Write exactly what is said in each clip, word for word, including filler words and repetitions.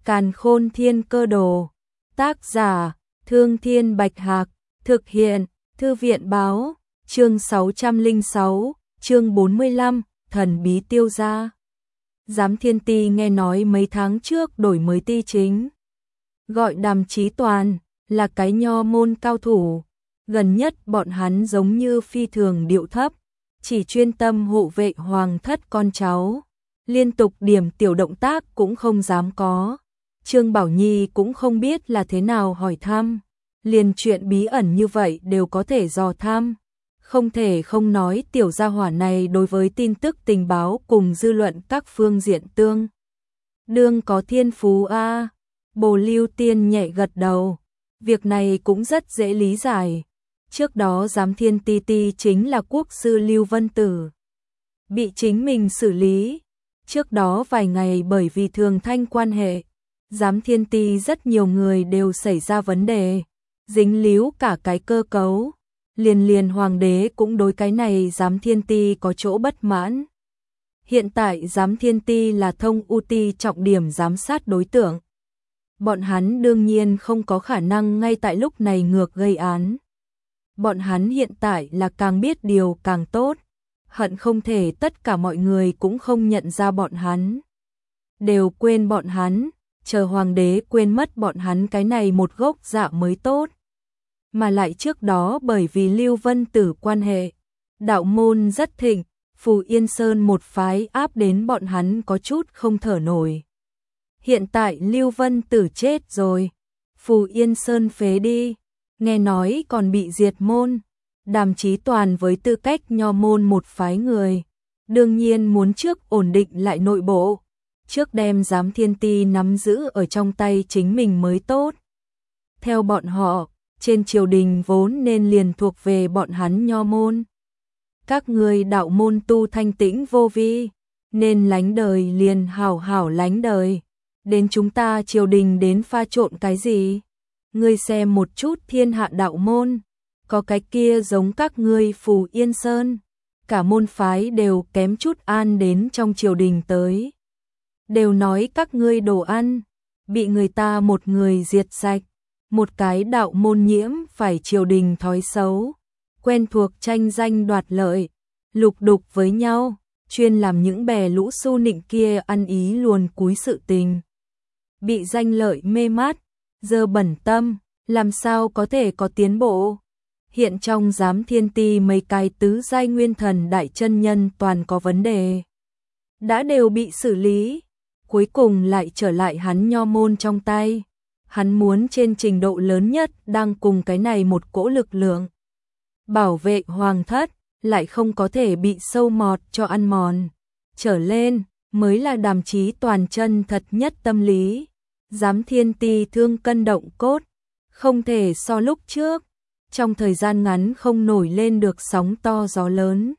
Càn Khôn Thiên Cơ Đồ. Tác giả: Thương Thiên Bạch Hạc. Thực hiện: Thư viện báo. Chương sáu trăm lẻ sáu, chương bốn mươi lăm, thần bí tiêu gia. Giám Thiên Ti nghe nói mấy tháng trước đổi mới ti chính. Gọi Đàm Chí Toàn là cái nho môn cao thủ. Gần nhất bọn hắn giống như phi thường điệu thấp, chỉ chuyên tâm hộ vệ hoàng thất con cháu. Liên tục điểm tiểu động tác cũng không dám có. Trương Bảo Nhi cũng không biết là thế nào hỏi thăm. Liền chuyện bí ẩn như vậy đều có thể dò thăm. Không thể không nói tiểu gia hỏa này đối với tin tức tình báo cùng dư luận các phương diện tương đương có thiên phú a. À. Bồ Lưu Tiên nhẹ gật đầu. Việc này cũng rất dễ lý giải. Trước đó giám Thiên Ti Ti chính là quốc sư Lưu Vân Tử. Bị chính mình xử lý. Trước đó vài ngày bởi vì thường thanh quan hệ, giám Thiên Ti rất nhiều người đều xảy ra vấn đề, dính líu cả cái cơ cấu. Liền liền hoàng đế cũng đối cái này giám Thiên Ti có chỗ bất mãn. Hiện tại giám Thiên Ti là thông u ti trọng điểm giám sát đối tượng. Bọn hắn đương nhiên không có khả năng ngay tại lúc này ngược gây án. Bọn hắn hiện tại là càng biết điều càng tốt. Hận không thể tất cả mọi người cũng không nhận ra bọn hắn. Đều quên bọn hắn, chờ hoàng đế quên mất bọn hắn cái này một gốc dạ mới tốt. Mà lại trước đó bởi vì Lưu Vân Tử quan hệ, đạo môn rất thịnh, Phù Yên Sơn một phái áp đến bọn hắn có chút không thở nổi. Hiện tại Lưu Vân Tử chết rồi, Phù Yên Sơn phế đi, nghe nói còn bị diệt môn. Đàm Chí Toàn với tư cách nho môn một phái người, đương nhiên muốn trước ổn định lại nội bộ, trước đem giám Thiên Ti nắm giữ ở trong tay chính mình mới tốt. Theo bọn họ, trên triều đình vốn nên liền thuộc về bọn hắn nho môn. Các người đạo môn tu thanh tĩnh vô vi, nên lánh đời liền hảo hảo lánh đời. Đến chúng ta triều đình đến pha trộn cái gì? Ngươi xem một chút thiên hạ đạo môn, có cái kia giống các ngươi Phù Yên Sơn, cả môn phái đều kém chút an đến trong triều đình tới. Đều nói các ngươi đồ ăn, bị người ta một người diệt sạch. Một cái đạo môn nhiễm phải triều đình thói xấu, quen thuộc tranh danh đoạt lợi, lục đục với nhau, chuyên làm những bè lũ su nịnh kia ăn ý luồn cúi sự tình. Bị danh lợi mê mát, dơ bẩn tâm, làm sao có thể có tiến bộ. Hiện trong giám Thiên Ti mấy cái tứ giai nguyên thần đại chân nhân toàn có vấn đề. Đã đều bị xử lý, cuối cùng lại trở lại hắn nho môn trong tay. Hắn muốn trên trình độ lớn nhất đang cùng cái này một cỗ lực lượng bảo vệ hoàng thất, lại không có thể bị sâu mọt cho ăn mòn. Trở lên, mới là Đàm Chí Toàn chân thật nhất tâm lý. Giám Thiên Ti thương cân động cốt, không thể so lúc trước, trong thời gian ngắn không nổi lên được sóng to gió lớn.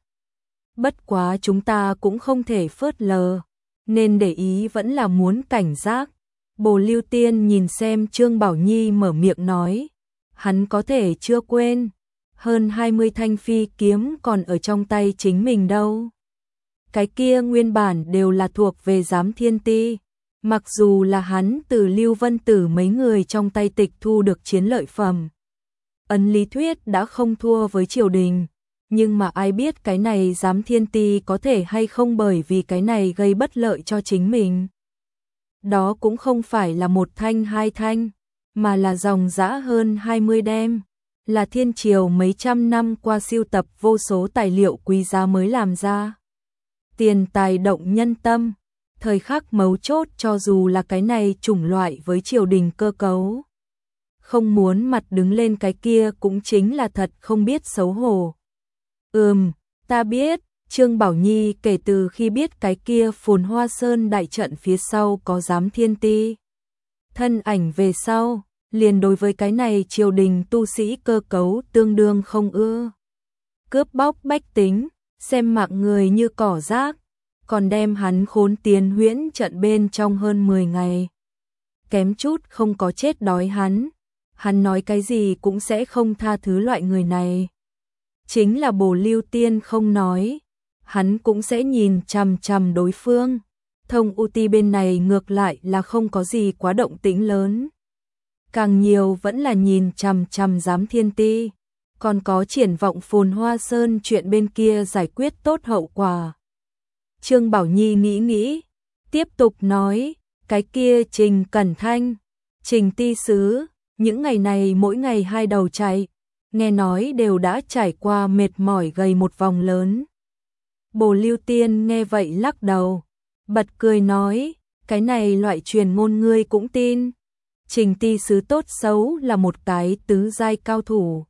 Bất quá chúng ta cũng không thể phớt lờ, nên để ý vẫn là muốn cảnh giác. Bồ Lưu Tiên nhìn xem Trương Bảo Nhi mở miệng nói, hắn có thể chưa quên, hơn hai mươi thanh phi kiếm còn ở trong tay chính mình đâu. Cái kia nguyên bản đều là thuộc về giám Thiên Ti, mặc dù là hắn từ Lưu Vân Tử mấy người trong tay tịch thu được chiến lợi phẩm. Ấn lý thuyết đã không thua với triều đình, nhưng mà ai biết cái này giám Thiên Ti có thể hay không bởi vì cái này gây bất lợi cho chính mình. Đó cũng không phải là một thanh hai thanh, mà là dòng dã hơn hai mươi đem, là thiên triều mấy trăm năm qua sưu tập vô số tài liệu quý giá mới làm ra. Tiền tài động nhân tâm, thời khắc mấu chốt cho dù là cái này chủng loại với triều đình cơ cấu. Không muốn mặt đứng lên cái kia cũng chính là thật không biết xấu hổ. Ừm, ta biết. Trương Bảo Nhi kể từ khi biết cái kia Phồn Hoa Sơn đại trận phía sau có giám Thiên Ti thân ảnh về sau, liền đối với cái này triều đình tu sĩ cơ cấu tương đương không ưa. Cướp bóc bách tính, xem mạng người như cỏ rác, còn đem hắn khốn tiến huyễn trận bên trong hơn mười ngày. Kém chút không có chết đói hắn, hắn nói cái gì cũng sẽ không tha thứ loại người này. Chính là Bồ Lưu Tiên không nói, hắn cũng sẽ nhìn chằm chằm đối phương. Thông u tê bên này ngược lại là không có gì quá động tĩnh lớn. Càng nhiều vẫn là nhìn chằm chằm Giám Thiên Ti, còn có triển vọng Phồn Hoa Sơn chuyện bên kia giải quyết tốt hậu quả. Trương Bảo Nhi nghĩ nghĩ, tiếp tục nói, cái kia Trình Cẩn Thanh, Trình ti sứ, những ngày này mỗi ngày hai đầu chạy, nghe nói đều đã trải qua mệt mỏi gầy một vòng lớn. Bồ Lưu Tiên nghe vậy lắc đầu, bật cười nói, cái này loại truyền ngôn ngươi cũng tin. Trình ti sứ tốt xấu là một cái tứ giai cao thủ.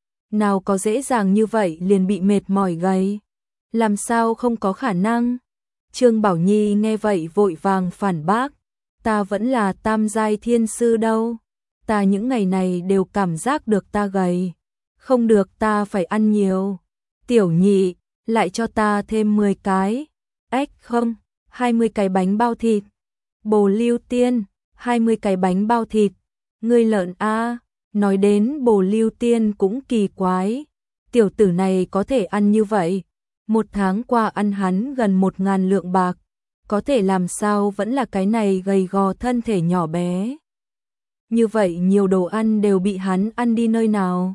Nào có dễ dàng như vậy liền bị mệt mỏi gầy. Làm sao không có khả năng? Trương Bảo Nhi nghe vậy vội vàng phản bác. Ta vẫn là tam giai thiên sư đâu. Ta những ngày này đều cảm giác được ta gầy. Không được, ta phải ăn nhiều. Tiểu Nhị, lại cho ta thêm mười cái. Ếch không, hai mươi cái bánh bao thịt. Bồ Lưu Tiên, hai mươi cái bánh bao thịt. Ngươi lợn a. Nói đến Bồ Lưu Tiên cũng kỳ quái. Tiểu tử này có thể ăn như vậy. Một tháng qua ăn hắn gần một ngàn lượng bạc. Có thể làm sao vẫn là cái này gầy gò thân thể nhỏ bé. Như vậy nhiều đồ ăn đều bị hắn ăn đi nơi nào.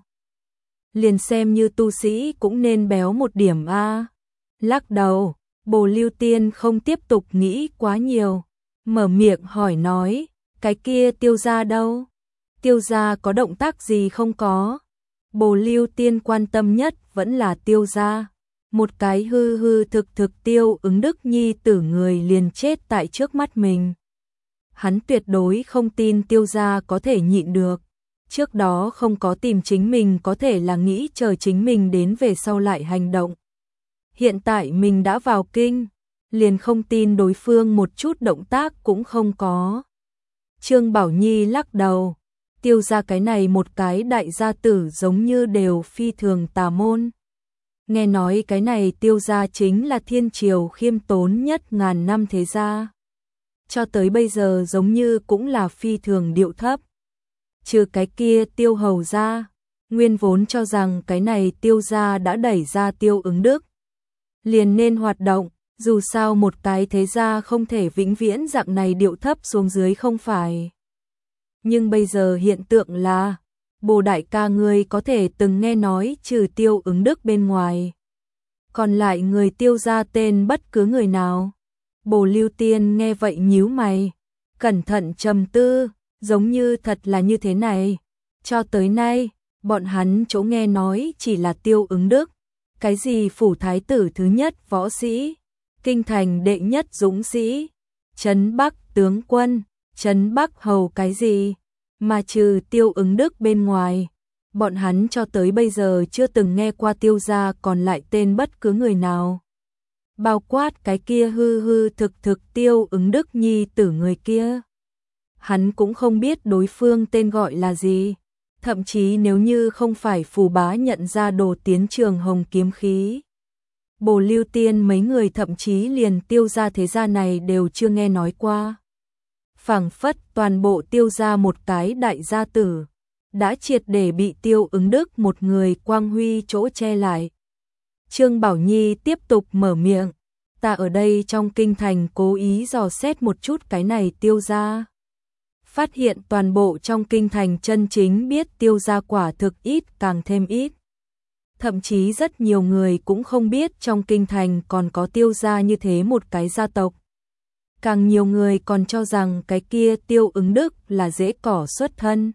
Liền xem như tu sĩ cũng nên béo một điểm a. Lắc đầu, Bồ Lưu Tiên không tiếp tục nghĩ quá nhiều. Mở miệng hỏi nói, cái kia Tiêu gia đâu? Tiêu gia có động tác gì không có? Bồ Lưu Tiên quan tâm nhất vẫn là Tiêu gia. Một cái hư hư thực thực Tiêu Ứng Đức nhi tử người liền chết tại trước mắt mình. Hắn tuyệt đối không tin Tiêu gia có thể nhịn được. Trước đó không có tìm chính mình có thể là nghĩ chờ chính mình đến về sau lại hành động. Hiện tại mình đã vào kinh, liền không tin đối phương một chút động tác cũng không có. Trương Bảo Nhi lắc đầu, Tiêu gia cái này một cái đại gia tử giống như đều phi thường tà môn. Nghe nói cái này Tiêu gia chính là thiên triều khiêm tốn nhất ngàn năm thế gia. Cho tới bây giờ giống như cũng là phi thường điệu thấp. Trừ cái kia Tiêu hầu gia, nguyên vốn cho rằng cái này Tiêu gia đã đẩy ra Tiêu Ứng Đức. Liền nên hoạt động, dù sao một cái thế gia không thể vĩnh viễn dạng này điệu thấp xuống dưới không phải. Nhưng bây giờ hiện tượng là, Bồ đại ca ngươi có thể từng nghe nói trừ Tiêu Ứng Đức bên ngoài. Còn lại người Tiêu gia tên bất cứ người nào. Bồ Lưu Tiên nghe vậy nhíu mày, cẩn thận trầm tư, giống như thật là như thế này. Cho tới nay, bọn hắn chỗ nghe nói chỉ là Tiêu Ứng Đức. Cái gì phủ thái tử thứ nhất võ sĩ, kinh thành đệ nhất dũng sĩ, trấn Bắc tướng quân, trấn Bắc hầu cái gì, mà trừ Tiêu Ứng Đức bên ngoài, bọn hắn cho tới bây giờ chưa từng nghe qua Tiêu gia còn lại tên bất cứ người nào. Bao quát cái kia hư hư thực thực Tiêu Ứng Đức nhi tử người kia. Hắn cũng không biết đối phương tên gọi là gì. Thậm chí nếu như không phải phù bá nhận ra đồ tiến trường hồng kiếm khí. Bồ Lưu Tiên mấy người thậm chí liền Tiêu gia thế gia này đều chưa nghe nói qua. Phảng phất toàn bộ Tiêu gia một cái đại gia tử, đã triệt để bị Tiêu Ứng Đức một người quang huy chỗ che lại. Trương Bảo Nhi tiếp tục mở miệng, ta ở đây trong kinh thành cố ý dò xét một chút cái này Tiêu gia. Phát hiện toàn bộ trong kinh thành chân chính biết Tiêu gia quả thực ít càng thêm ít. Thậm chí rất nhiều người cũng không biết trong kinh thành còn có Tiêu gia như thế một cái gia tộc. Càng nhiều người còn cho rằng cái kia Tiêu Ứng Đức là dễ cỏ xuất thân.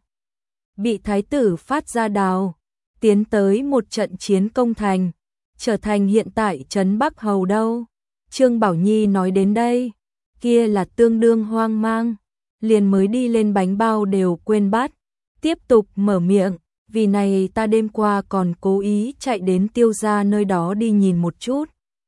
Bị thái tử phát ra đào, tiến tới một trận chiến công thành, trở thành hiện tại trấn Bắc hầu đâu. Trương Bảo Nhi nói đến đây, kia là tương đương hoang mang. Liền mới đi lên bánh bao đều quên bát, tiếp tục mở miệng, vì này ta đêm qua còn cố ý chạy đến Tiêu gia nơi đó đi nhìn một chút.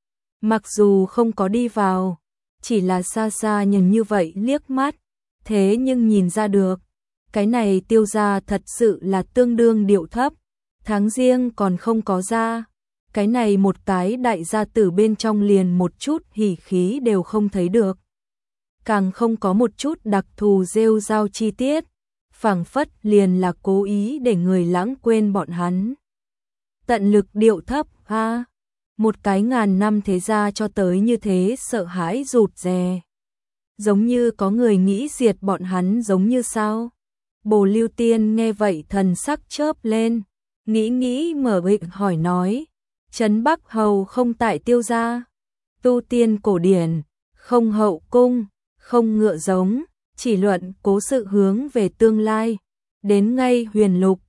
Mặc dù không có đi vào, chỉ là xa xa nhìn như vậy liếc mắt, thế nhưng nhìn ra được, cái này Tiêu gia thật sự là tương đương điệu thấp, tháng riêng còn không có ra, cái này một cái đại gia tử bên trong liền một chút hỉ khí đều không thấy được. Càng không có một chút đặc thù rêu rao chi tiết, phảng phất liền là cố ý để người lãng quên bọn hắn. Tận lực điệu thấp, ha, một cái ngàn năm thế gia cho tới như thế sợ hãi rụt rè. giống như có người nghĩ diệt bọn hắn giống như sao? Bồ Lưu Tiên nghe vậy thần sắc chớp lên, nghĩ nghĩ mở miệng hỏi nói, Trấn Bắc Hầu không tại Tiêu gia, tu tiên cổ điển, không hậu cung, không ngựa giống, chỉ luận cố sự hướng về tương lai, đến ngay huyền lục,